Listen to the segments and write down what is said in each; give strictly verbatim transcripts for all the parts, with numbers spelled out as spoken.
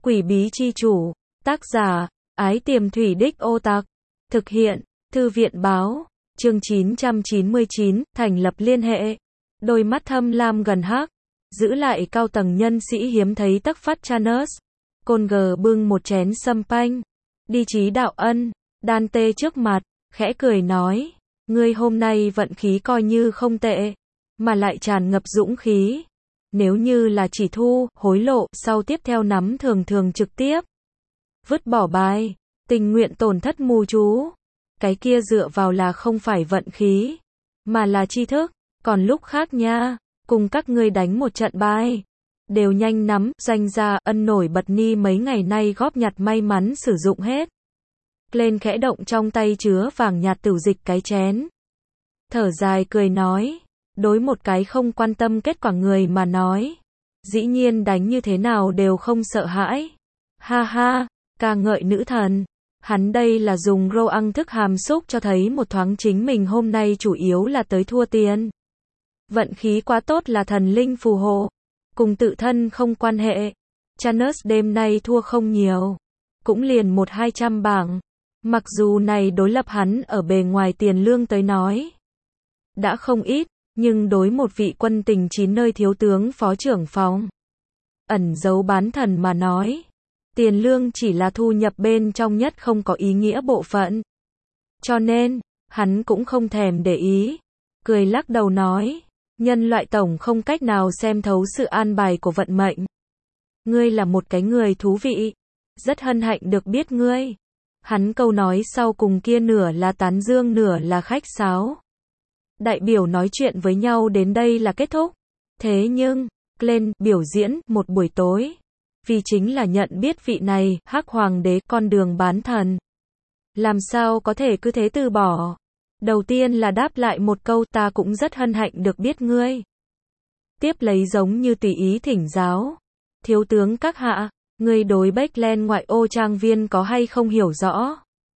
Quỷ bí chi chủ, tác giả, Ái Tiềm Thủy Đích Ô Tặc, thực hiện, Thư viện báo, chương chín trăm chín mươi chín, thành lập liên hệ. Đôi mắt thâm lam gần hắc, giữ lại cao tầng nhân sĩ hiếm thấy tắc phát Chanus. Conger bưng một chén sâm panh, đi Chí Đạo Ân, đan tê trước mặt, khẽ cười nói, ngươi hôm nay vận khí coi như không tệ, mà lại tràn ngập dũng khí. Nếu như là chỉ thu, hối lộ, sau tiếp theo nắm thường thường trực tiếp vứt bỏ bài, tình nguyện tổn thất mù chú. Cái kia dựa vào là không phải vận khí, mà là tri thức, còn lúc khác nha, cùng các ngươi đánh một trận bài, đều nhanh nắm, danh gia, ân nổi bật ni mấy ngày nay góp nhặt may mắn sử dụng hết. Lên khẽ động trong tay chứa vàng nhạt tửu dịch cái chén. Thở dài cười nói, đối một cái không quan tâm kết quả người mà nói, dĩ nhiên đánh như thế nào đều không sợ hãi. Ha ha, ca ngợi nữ thần. Hắn đây là dùng rô ăn thức hàm xúc cho thấy một thoáng chính mình hôm nay chủ yếu là tới thua tiền. Vận khí quá tốt là thần linh phù hộ, cùng tự thân không quan hệ. Chanus đêm nay thua không nhiều, cũng liền một hai trăm bảng. Mặc dù này đối lập hắn ở bề ngoài tiền lương tới nói đã không ít, nhưng đối một vị quân tình chín nơi thiếu tướng phó trưởng phòng ẩn giấu bán thần mà nói, tiền lương chỉ là thu nhập bên trong nhất không có ý nghĩa bộ phận. Cho nên, hắn cũng không thèm để ý. Cười lắc đầu nói, nhân loại tổng không cách nào xem thấu sự an bài của vận mệnh. Ngươi là một cái người thú vị. Rất hân hạnh được biết ngươi. Hắn câu nói sau cùng kia nửa là tán dương nửa là khách sáo. Đại biểu nói chuyện với nhau đến đây là kết thúc. Thế nhưng, lên biểu diễn một buổi tối. Vì chính là nhận biết vị này, hắc hoàng đế, con đường bán thần. Làm sao có thể cứ thế từ bỏ. Đầu tiên là đáp lại một câu, ta cũng rất hân hạnh được biết ngươi. Tiếp lấy giống như tùy ý thỉnh giáo. Thiếu tướng các hạ, ngươi đối Backland ngoại ô trang viên có hay không hiểu rõ.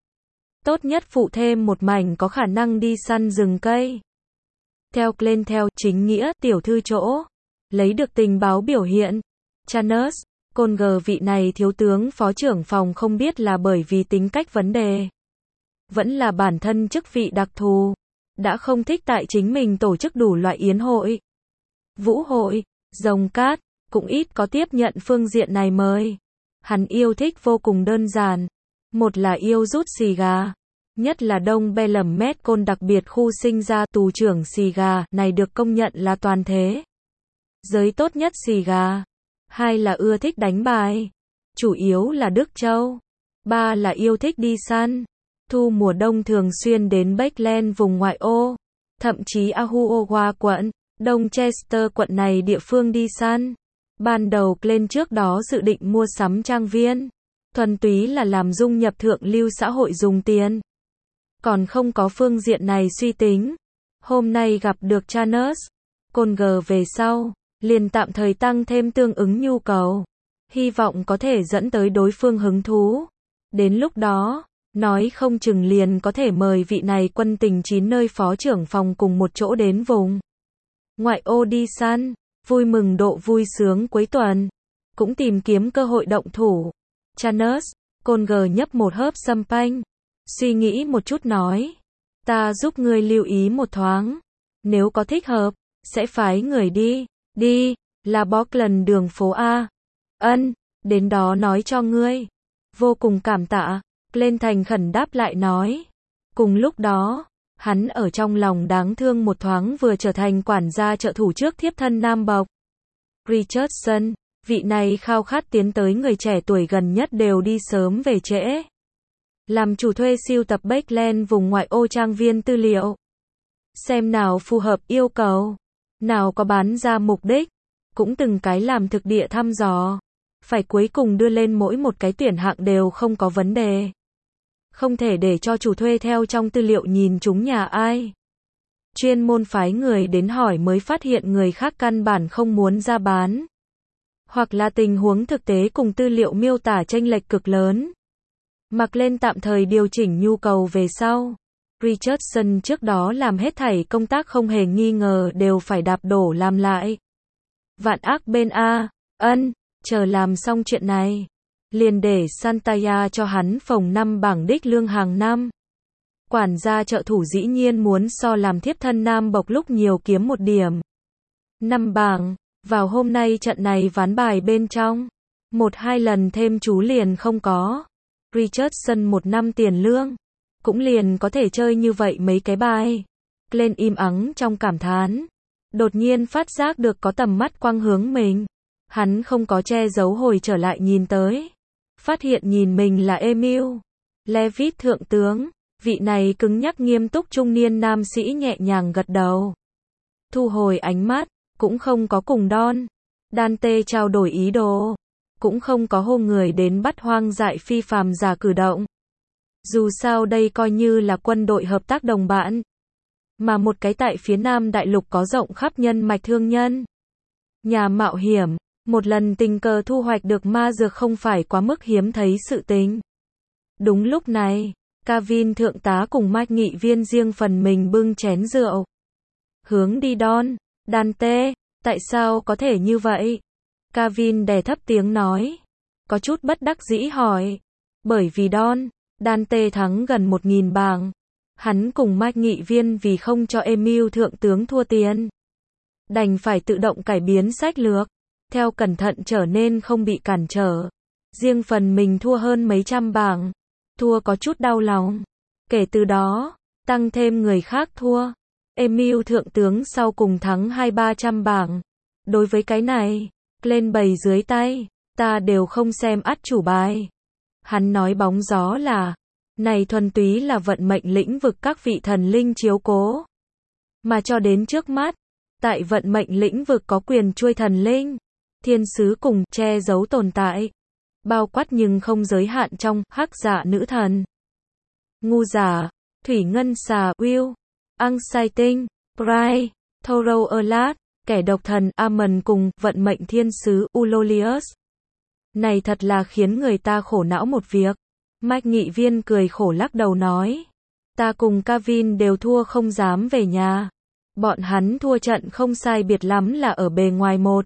Tốt nhất phụ thêm một mảnh có khả năng đi săn rừng cây. Theo lên theo chính nghĩa, tiểu thư chỗ. Lấy được tình báo biểu hiện. Chanus. Conger vị này thiếu tướng phó trưởng phòng không biết là bởi vì tính cách vấn đề, vẫn là bản thân chức vị đặc thù, đã không thích tại chính mình tổ chức đủ loại yến hội, vũ hội, rồng cát, cũng ít có tiếp nhận phương diện này mời. Hắn yêu thích vô cùng đơn giản, một là yêu rút xì gà, nhất là Đông Bellum Met Côn đặc biệt khu sinh ra tù trưởng xì gà, này được công nhận là toàn thế giới tốt nhất xì gà. Hai là ưa thích đánh bài, chủ yếu là Đức Châu. Ba là yêu thích đi săn, thu mùa đông thường xuyên đến Backland vùng ngoại ô, thậm chí Ahuowa quận, Đông Chester quận này địa phương đi săn. Ban đầu lên trước đó dự định mua sắm trang viên, thuần túy là làm dung nhập thượng lưu xã hội dùng tiền, còn không có phương diện này suy tính. Hôm nay gặp được Chanus, Conger về sau liền tạm thời tăng thêm tương ứng nhu cầu, hy vọng có thể dẫn tới đối phương hứng thú. Đến lúc đó, nói không chừng liền có thể mời vị này quân tình chín nơi phó trưởng phòng cùng một chỗ đến vùng ngoại ô đi săn, vui mừng độ vui sướng cuối tuần, cũng tìm kiếm cơ hội động thủ. Chanus. Conger nhấp một hớp sâm panh, suy nghĩ một chút nói, ta giúp ngươi lưu ý một thoáng, nếu có thích hợp, sẽ phái người đi. Đi, là Bockland đường phố A. Ân, đến đó nói cho ngươi. Vô cùng cảm tạ. Lên thành khẩn đáp lại nói. Cùng lúc đó, hắn ở trong lòng đáng thương một thoáng vừa trở thành quản gia trợ thủ trước thiếp thân Nam Bộc. Richardson, vị này khao khát tiến tới người trẻ tuổi gần nhất đều đi sớm về trễ. Làm chủ thuê siêu tập Backland vùng ngoại ô trang viên tư liệu. Xem nào phù hợp yêu cầu. Nào có bán ra mục đích, cũng từng cái làm thực địa thăm dò, phải cuối cùng đưa lên mỗi một cái tuyển hạng đều không có vấn đề. Không thể để cho chủ thuê theo trong tư liệu nhìn chúng nhà ai. Chuyên môn phái người đến hỏi mới phát hiện người khác căn bản không muốn ra bán. Hoặc là tình huống thực tế cùng tư liệu miêu tả chênh lệch cực lớn. Mặc lên tạm thời điều chỉnh nhu cầu về sau. Richardson trước đó làm hết thảy công tác không hề nghi ngờ đều phải đạp đổ làm lại. Vạn ác bên A. Ân, chờ làm xong chuyện này. liền để Santaya cho hắn phồng năm bảng đích lương hàng năm. Quản gia trợ thủ dĩ nhiên muốn so làm thiếp thân nam bộc lúc nhiều kiếm một điểm. Năm bảng, vào hôm nay trận này ván bài bên trong. Một hai lần thêm chú liền không có. Richardson một năm tiền lương. Cũng liền có thể chơi như vậy mấy cái bài. Glenn im ắng trong cảm thán. Đột nhiên phát giác được có tầm mắt quang hướng mình. Hắn không có che giấu hồi trở lại nhìn tới. Phát hiện nhìn mình là Emil Levitt thượng tướng. Vị này cứng nhắc nghiêm túc trung niên nam sĩ nhẹ nhàng gật đầu. Thu hồi ánh mắt, cũng không có cùng Don Dante trao đổi ý đồ. Cũng không có hô người đến bắt hoang dại phi phàm giả cử động. Dù sao đây coi như là quân đội hợp tác đồng bạn. Mà một cái tại phía Nam Đại Lục có rộng khắp nhân mạch thương nhân. Nhà mạo hiểm, một lần tình cờ thu hoạch được ma dược không phải quá mức hiếm thấy sự tình. Đúng lúc này, Kavin thượng tá cùng Mike nghị viên riêng phần mình bưng chén rượu. Hướng đi Don Dante, tại sao có thể như vậy? Kavin đè thấp tiếng nói. Có chút bất đắc dĩ hỏi. Bởi vì Don Dante thắng gần một nghìn bảng. Hắn cùng Mike nghị viên vì không cho Emil thượng tướng thua tiền. Đành phải tự động cải biến sách lược. Theo cẩn thận trở nên không bị cản trở. Riêng phần mình thua hơn mấy trăm bảng. Thua có chút đau lòng. Kể từ đó, tăng thêm người khác thua. Emil thượng tướng sau cùng thắng hai ba trăm bảng. Đối với cái này, lên bày dưới tay, ta đều không xem ắt chủ bài. Hắn nói bóng gió là, này thuần túy là vận mệnh lĩnh vực các vị thần linh chiếu cố. Mà cho đến trước mắt, tại vận mệnh lĩnh vực có quyền chuôi thần linh, thiên sứ cùng che giấu tồn tại. Bao quát nhưng không giới hạn trong hắc dạ nữ thần, ngu giả, thủy ngân xà Will, Unsighting, Pride, Thorough Alert, kẻ độc thần Ammon cùng vận mệnh thiên sứ Ulolius. Này thật là khiến người ta khổ não một việc. Mike nghị viên cười khổ lắc đầu nói. Ta cùng Kavin đều thua không dám về nhà. Bọn hắn thua trận không sai biệt lắm là ở bề ngoài một.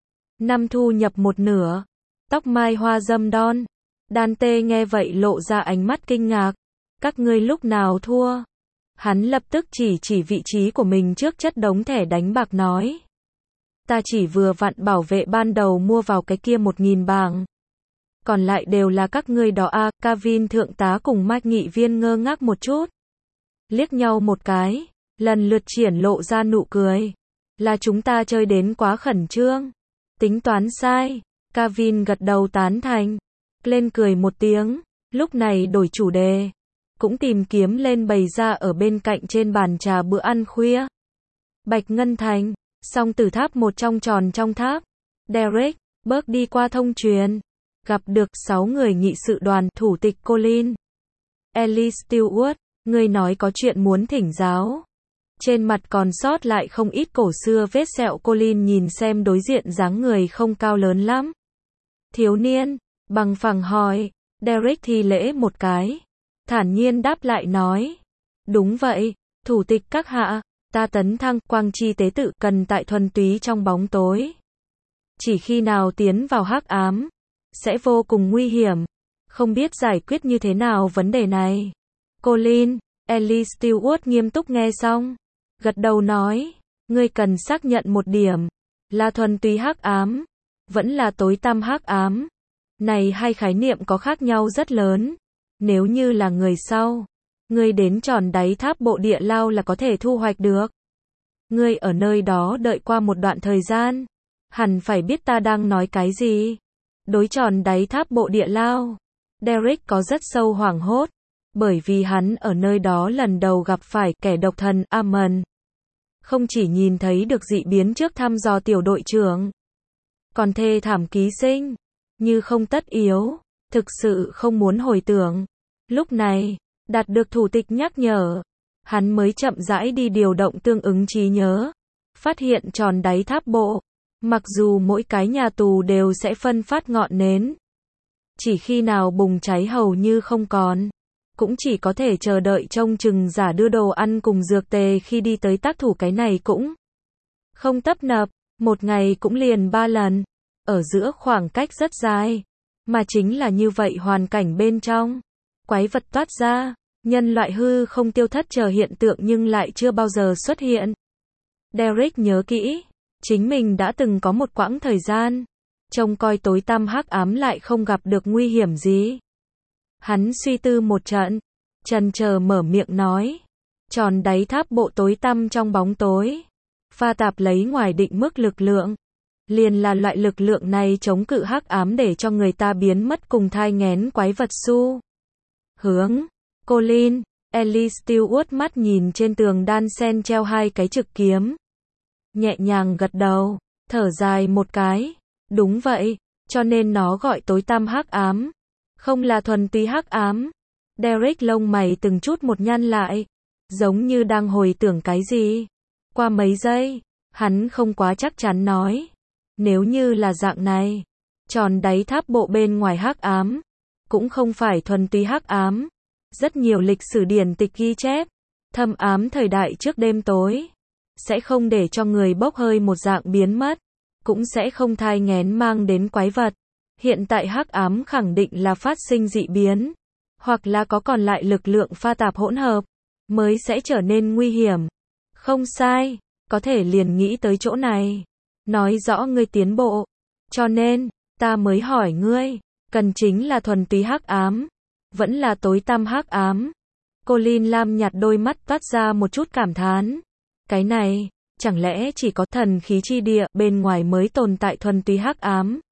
Năm thu nhập một nửa. Tóc mai hoa dâm Don Dante nghe vậy lộ ra ánh mắt kinh ngạc. Các ngươi lúc nào thua? Hắn lập tức chỉ chỉ vị trí của mình trước chất đống thẻ đánh bạc nói. Ta chỉ vừa vặn bảo vệ ban đầu mua vào cái kia một nghìn bảng. Còn lại đều là các ngươi đó a. Kavin thượng tá cùng Mike nghị viên ngơ ngác một chút. Liếc nhau một cái, lần lượt triển lộ ra nụ cười. Là chúng ta chơi đến quá khẩn trương. Tính toán sai. Kavin gật đầu tán thành. Lên cười một tiếng, lúc này đổi chủ đề. Cũng tìm kiếm lên bày ra ở bên cạnh trên bàn trà bữa ăn khuya. Bạch Ngân Thành, song tử tháp một trong tròn trong tháp. Derek, bước đi qua thông truyền. Gặp được sáu người nghị sự đoàn, thủ tịch Colin. Ellie Stewart, người nói có chuyện muốn thỉnh giáo. Trên mặt còn sót lại không ít cổ xưa vết sẹo. Colin nhìn xem đối diện dáng người không cao lớn lắm. Thiếu niên, bằng phẳng hỏi. Derek thi lễ một cái. Thản nhiên đáp lại nói. Đúng vậy, thủ tịch các hạ, ta tấn thăng quang chi tế tự cần tại thuần túy trong bóng tối. Chỉ khi nào tiến vào hắc ám, sẽ vô cùng nguy hiểm. Không biết giải quyết như thế nào vấn đề này. Colin, Ellie Stewart nghiêm túc nghe xong. Gật đầu nói, ngươi cần xác nhận một điểm. Là thuần túy hắc ám, vẫn là tối tăm hắc ám. Này hai khái niệm có khác nhau rất lớn. Nếu như là người sau, ngươi đến tròn đáy tháp bộ địa lao là có thể thu hoạch được. Ngươi ở nơi đó đợi qua một đoạn thời gian, hẳn phải biết ta đang nói cái gì. Đối tròn đáy tháp bộ địa lao, Derek có rất sâu hoảng hốt, bởi vì hắn ở nơi đó lần đầu gặp phải kẻ độc thần Ammon. Không chỉ nhìn thấy được dị biến trước thăm dò tiểu đội trưởng, còn thê thảm ký sinh, như không tất yếu. Thực sự không muốn hồi tưởng. Lúc này, đạt được thủ tịch nhắc nhở, hắn mới chậm rãi đi điều động tương ứng trí nhớ. Phát hiện tròn đáy tháp bộ, mặc dù mỗi cái nhà tù đều sẽ phân phát ngọn nến, chỉ khi nào bùng cháy hầu như không còn, cũng chỉ có thể chờ đợi trông chừng giả đưa đồ ăn cùng dược tề khi đi tới tác thủ. Cái này cũng không tấp nập, một ngày cũng liền ba lần, ở giữa khoảng cách rất dài. mà chính là như vậy hoàn cảnh bên trong. Quái vật toát ra, nhân loại hư không tiêu thất chờ hiện tượng nhưng lại chưa bao giờ xuất hiện. Derek nhớ kỹ, chính mình đã từng có một quãng thời gian, trông coi tối tăm hắc ám lại không gặp được nguy hiểm gì. Hắn suy tư một trận, chần chờ mở miệng nói, tròn đáy tháp bộ tối tăm trong bóng tối, pha tạp lấy ngoài định mức lực lượng. Liền là loại lực lượng này chống cự hắc ám để cho người ta biến mất cùng thai nghén quái vật xu. Hướng, Colin, Ellie Stewart mắt nhìn trên tường đan sen treo hai cái trực kiếm. Nhẹ nhàng gật đầu, thở dài một cái. Đúng vậy, cho nên nó gọi tối tăm hắc ám. Không là thuần túy hắc ám. Derek lông mày từng chút một nhăn lại, giống như đang hồi tưởng cái gì. Qua mấy giây, hắn không quá chắc chắn nói. Nếu như là dạng này, tròn đáy tháp bộ bên ngoài hắc ám, cũng không phải thuần túy hắc ám. Rất nhiều lịch sử điển tịch ghi chép, thâm ám thời đại trước đêm tối, sẽ không để cho người bốc hơi một dạng biến mất, cũng sẽ không thai nghén mang đến quái vật. Hiện tại hắc ám khẳng định là phát sinh dị biến, hoặc là có còn lại lực lượng pha tạp hỗn hợp, mới sẽ trở nên nguy hiểm. Không sai, có thể liền nghĩ tới chỗ này. Nói rõ ngươi tiến bộ, cho nên, ta mới hỏi ngươi, cần chính là thuần túy hắc ám, vẫn là tối tăm hắc ám. Colin lam nhạt đôi mắt toát ra một chút cảm thán. Cái này, chẳng lẽ chỉ có thần khí chi địa bên ngoài mới tồn tại thuần túy hắc ám?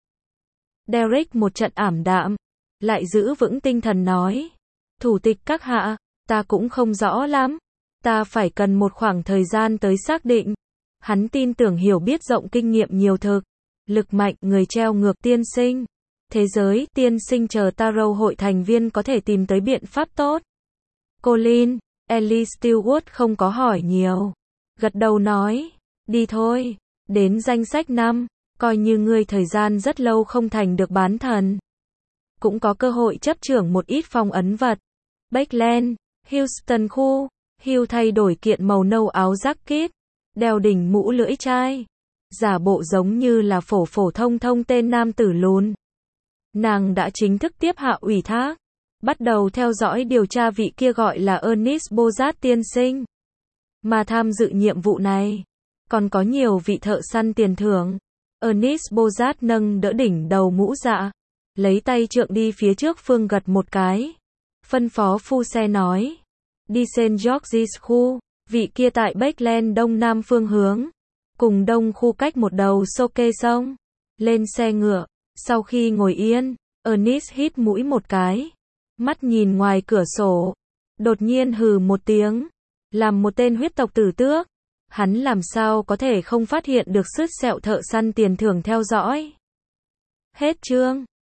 Derek một trận ảm đạm, lại giữ vững tinh thần nói. Thủ tịch các hạ, ta cũng không rõ lắm. Ta phải cần một khoảng thời gian tới xác định. Hắn tin tưởng hiểu biết rộng kinh nghiệm nhiều thực. Lực mạnh người treo ngược tiên sinh. Thế giới tiên sinh chờ Tarot hội thành viên có thể tìm tới biện pháp tốt. Colin, Ellie Stewart không có hỏi nhiều. Gật đầu nói. Đi thôi. Đến danh sách năm. Coi như ngươi thời gian rất lâu không thành được bán thần. Cũng có cơ hội chấp trưởng một ít phong ấn vật. Bakeland, Houston khu. Hugh thay đổi kiện màu nâu áo jacket, đeo đỉnh mũ lưỡi chai, giả bộ giống như là phổ phổ thông thông tên nam tử lùn. Nàng đã chính thức tiếp hạ ủy thác, bắt đầu theo dõi điều tra vị kia gọi là Ernest Bozat tiên sinh. Mà tham dự nhiệm vụ này, còn có nhiều vị thợ săn tiền thưởng. Ernest Bozat nâng đỡ đỉnh đầu mũ dạ, lấy tay trượng đi phía trước phương gật một cái. Phân phó phu xe nói. Đi Saint George's khu, vị kia tại Bakeland đông nam phương hướng, cùng đông khu cách một đầu Soke sông. Lên xe ngựa, sau khi ngồi yên, Ernest hít mũi một cái, mắt nhìn ngoài cửa sổ, đột nhiên hừ một tiếng, làm một tên huyết tộc tử tước, hắn làm sao có thể không phát hiện được sứt sẹo thợ săn tiền thưởng theo dõi. Hết chương.